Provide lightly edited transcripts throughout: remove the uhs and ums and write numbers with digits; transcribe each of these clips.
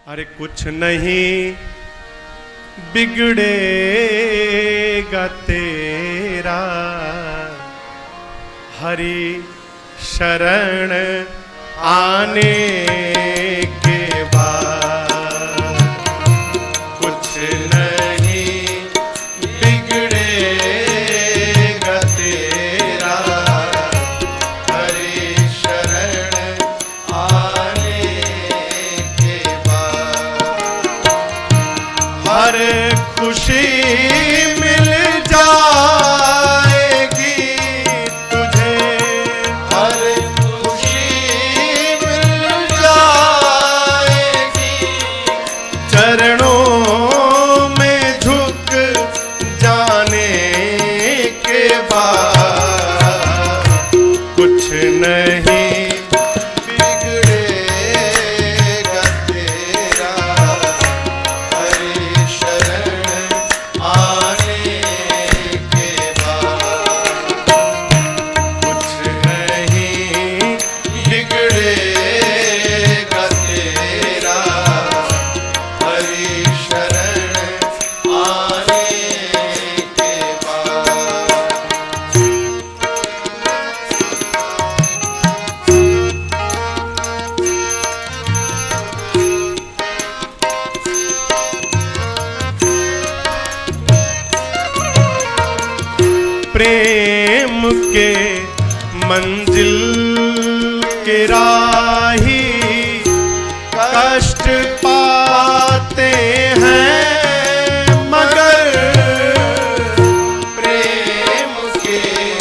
अरे कुछ नहीं बिगड़ेगा तेरा, हरि शरण आने के बाद। कुछ नहीं बिगड़ेगा तेरा, हरि शरण आने के बाद। हर खुशी मिल जाएगी तुझे, हर खुशी मिल जाएगी, चरणों में झुक जाने के बाद। कुछ नहीं बिगड़ेगा तेरा, हरि शरण आने के बाद। कुछ नहीं बिगड़ेगा तेरा, हरि शरण आने के बाद। प्रेम के मंजिल के राही कष्ट पाते हैं, मगर प्रेम के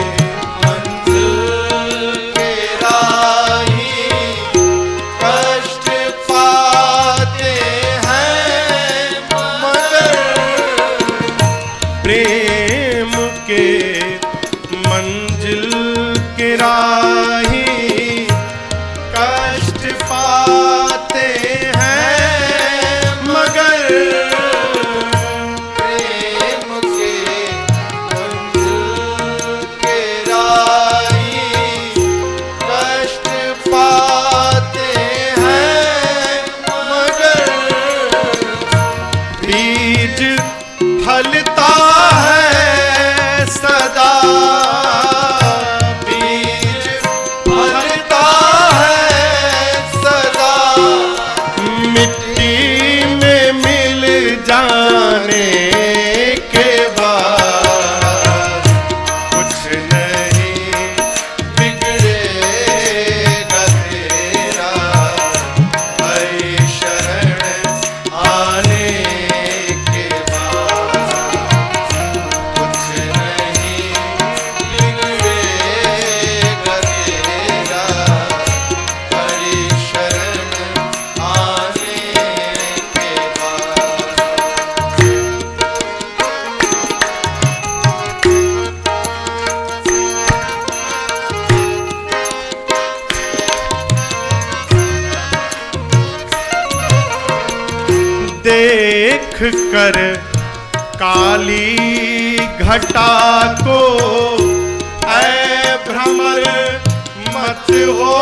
मंजिल के राही कष्ट पाते हैं, मगर प्रेम के मंजिल के राही कष्ट पाते हैं, मगर प्रेम के मंजिल के राही कष्ट पाते हैं, मगर बीज फलता है सदा, बीज फलता है सदा, मिट्टी में मिल जाने के बाद। कुछ नहीं बिगड़ेगा तेरा, हरि शरण आने के बाद। कुछ नहीं बिगड़ेगा तेरा, हरि शरण आने के बाद। देख कर काली घटा को ऐ भ्रमर मत हो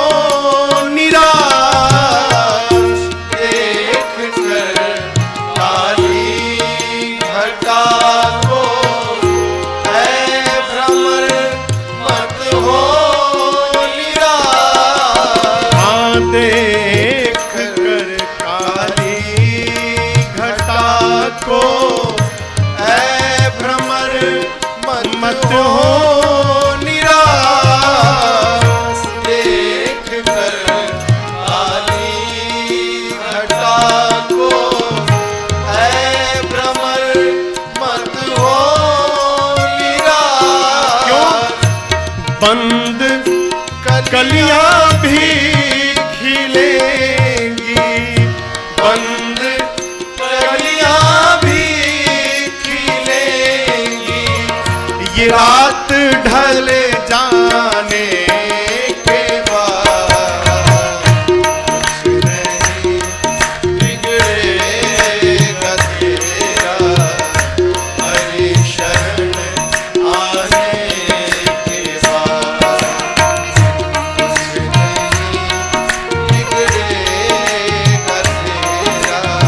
निराश। देख कर काली घटा को ऐ भ्रमर मत हो निराश। हाँ देख कर काली घटा को ऐ भ्रमर मत हो निराश। देख कर काली घटा को ऐ भ्रमर मत हो निराश। क्यों? बंद कलियां भी खिलेंगी, बंद कलियां भी खिलेंगी, ये रात ढल जाने के बाद। कुछ नहीं बिगड़ेगा तेरा, हरि शरण आने के बाद। कुछ नहीं बिगड़ेगा तेरा,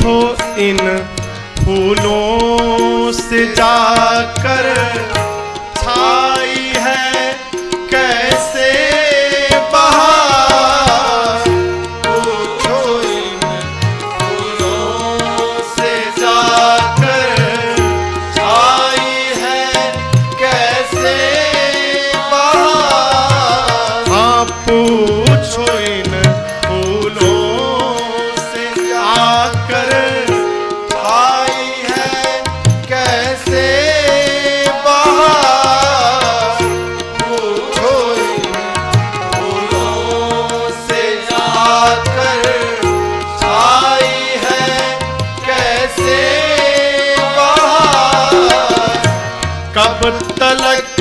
पूछो इन फूलों से जाकर, छाई है कैसे बहार। पूछो इन फूलों से जाकर, छाई है कैसे बहार। हाँ पूछो इन फूलों से जाकर, छाई है कैसे बहार। पूछो इन फूलों से जाकर, छाई है कैसे बहार। कब तलक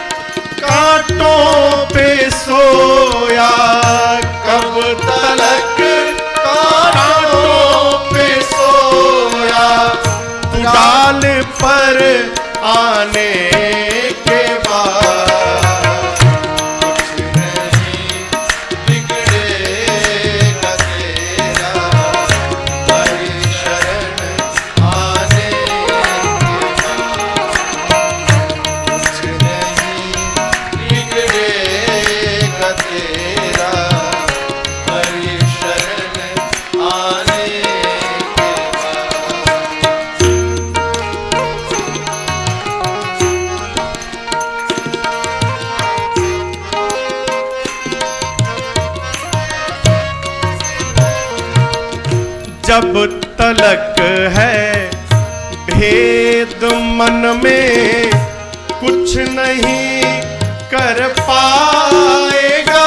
कांटों पे सोया, कब तलक कांटों पे सोया। तू डाल पर आने के बाद, कुछ नहीं बिगड़ेगा तेरा। हरि शरण आने के बाद, कुछ नहीं बिगड़ेगा तेरा। हरि शरण आने के जब तलक है भेद मन में, कुछ नहीं कर पाएगा।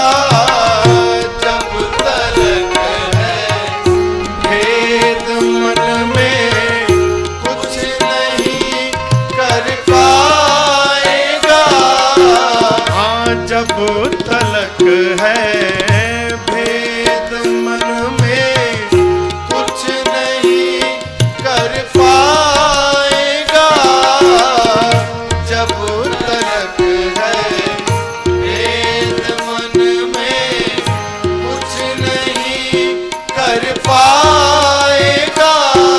जब तलक है भेद मन में, कुछ नहीं कर पाएगा। हाँ जब तलक है भेद मन में, कुछ नहीं कर पाएगा। जब तलक है भेद मन में, कुछ नहीं कर पाएगा।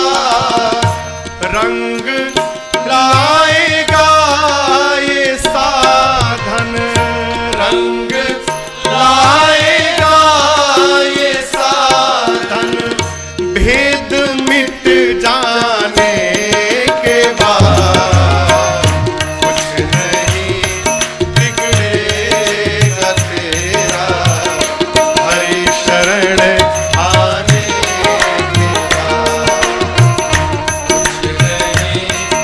रंग लाएगा ये साधन, रंग लाएगा ये साधन। भेद मिट जाने के बाद, कुछ नहीं बिगड़ेगा तेरा। हरि शरण आने के बाद, कुछ नहीं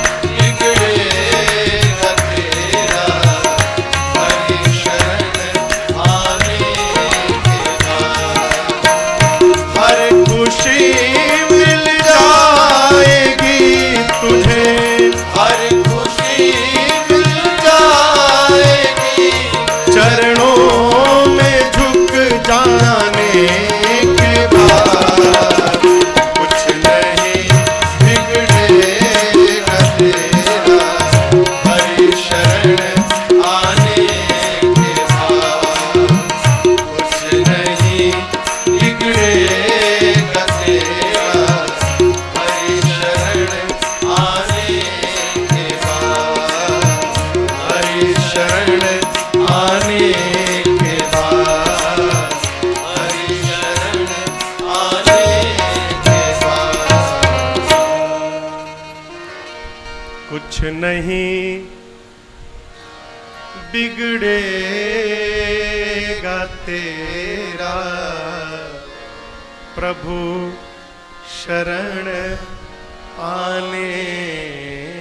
बिगड़ेगा तेरा। हरि शरण आने के बाद, हर खुशी मिल जाएगी तुझे। हर खुशी मिल जाएगी, चरणों में झुक जाने के बाद। कुछ नहीं बिगड़ेगा तेरा। हरि शरण आने के बाद, कुछ नहीं बिगड़ेगा तेरा। हरि शरण आने के बाद, हरि शरण आने के बाद, हरि शरण आने के बाद। कुछ नहीं बिगड़ेगा तेरा। प्रभु शरण आने